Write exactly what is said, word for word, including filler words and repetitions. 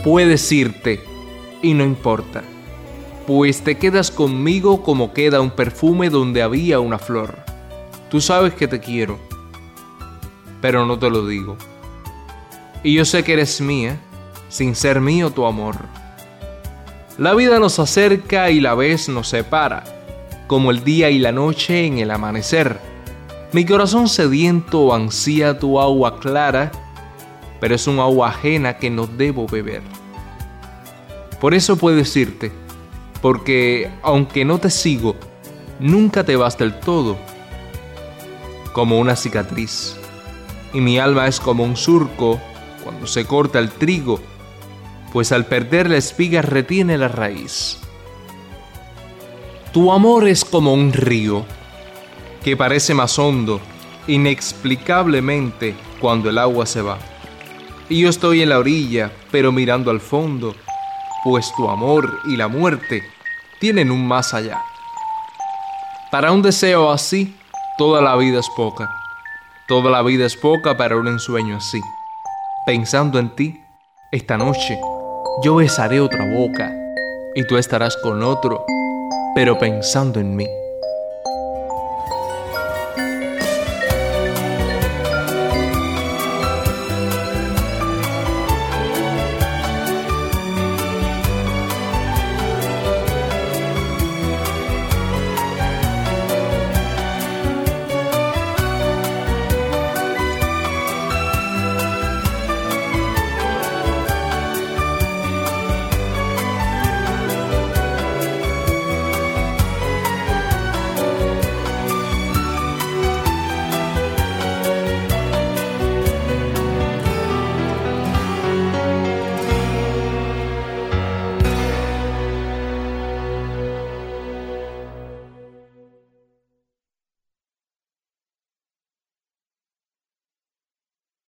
Puedes irte y no importa, pues te quedas conmigo como queda un perfume donde había una flor. Tú sabes que te quiero, pero no te lo digo. Y yo sé que eres mía, sin ser mío tu amor. La vida nos acerca y la vez nos separa, como el día y la noche en el amanecer. Mi corazón sediento ansía tu agua clara, pero es un agua ajena que no debo beber. Por eso puedes irte, porque aunque no te sigo, nunca te vas del todo. Como una cicatriz, y mi alma es como un surco cuando se corta el trigo, pues al perder la espiga retiene la raíz. Tu amor es como un río, que parece más hondo, inexplicablemente, cuando el agua se va. Y yo estoy en la orilla, pero mirando al fondo, pues tu amor y la muerte tienen un más allá. Para un deseo así, toda la vida es poca. Toda la vida es poca para un ensueño así. Pensando en ti, esta noche, yo besaré otra boca, y tú estarás con otro, pero pensando en mí.